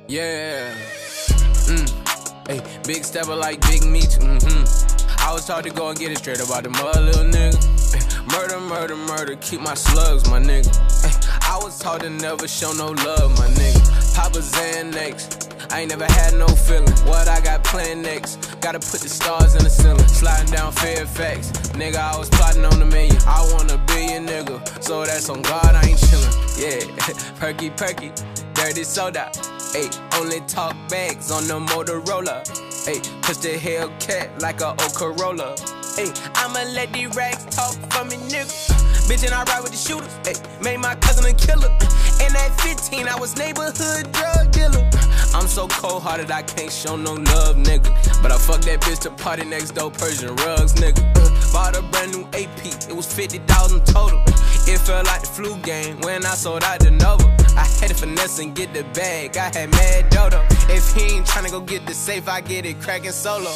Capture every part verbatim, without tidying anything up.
Yeah. Mm. Hey, big stepper like Big Meech. Mm-hmm. I was taught to go and get it straight about the mother, little nigga. Ay, murder, murder, murder, keep my slugs, my nigga. Ay, I was taught to never show no love, my nigga. Papa Xanax, I ain't never had no feeling. What I got planned next? Gotta put the stars in the ceiling. Sliding down Fairfax, nigga, I was plotting on a million. I want a billion, nigga, so that's on God, I ain't chillin'. Yeah, perky, perky, dirty soda. Ayy, only talk bags on the Motorola. Ayy, push the Hellcat like a old Corolla. Ayy, I'ma let these rags talk for me, nigga. Bitch, and I ride with the shooters. Ayy, made my cousin a killer. And at fifteen, I was neighborhood drug dealer. I'm so cold-hearted, I can't show no love, nigga. But I fucked that bitch to party next door, Persian rugs, nigga. Uh, bought a brand new A P, it was fifty thousand total. It felt like the flu game when I sold out the Nova. I had to finesse and get the bag, I had mad dodo. If he ain't tryna go get the safe, I get it crackin' solo.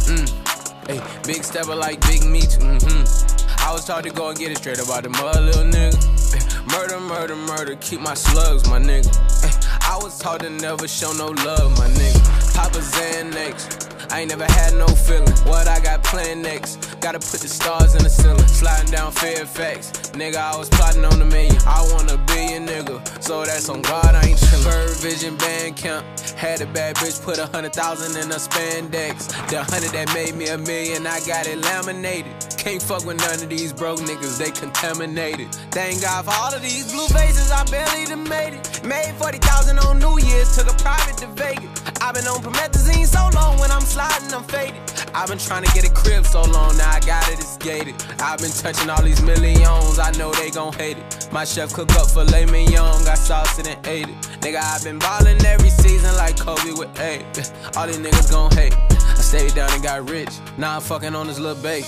Mm. Hey, big stepper like Big Meech. Mm-hmm. I was taught to go and get it straight about the mother, little nigga. Ay, murder, murder, murder, keep my slugs, my nigga. Ay, I was taught to never show no love, my nigga. Papa Xanax, I ain't never had no feeling. What I got planned next? Gotta put the stars in the ceiling. Sliding down Fairfax, nigga, I was plotting on a million. I want a billion, nigga, so that's on God, I ain't chillin'. Bird Vision band camp, had a bad bitch put a hundred thousand in a spandex. The hundred that made me a million, I got it laminated. Can't fuck with none of these broke niggas, they contaminated. Thank God for all of these blue faces, I barely done made it. Made forty thousand on New Year's, took a private to Vegas. I've been on promethazine so long, when I'm sliding, I'm faded. I've been trying to get a crib so long, now I got it, it's gated. I've been touching all these millions, I know they gon' hate it. My chef cook up filet mignon, got sauce and ate it. Nigga, I've been ballin' every season like Kobe with eight. All these niggas gon' hate. I stayed down and got rich, now I'm fucking on this little baby.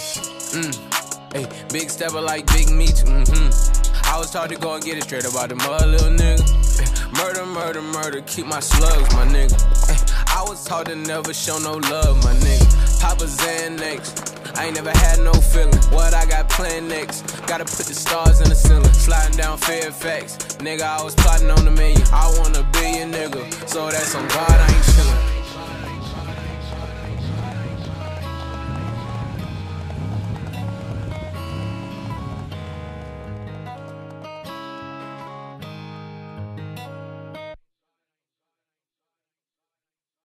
Mm. Hey, big stepper like Big Meech. Mm-hmm. I was taught to go and get it straight about the mother, little nigga. Ay, murder, murder, murder, keep my slugs, my nigga. Ay, I was taught to never show no love, my nigga. Papa Xanax, I ain't never had no feeling. What I got planned next? Gotta put the stars in the ceiling. Sliding down Fairfax, nigga, I was plotting on a million. I want a billion, nigga, so that's on God, I ain't chillin'.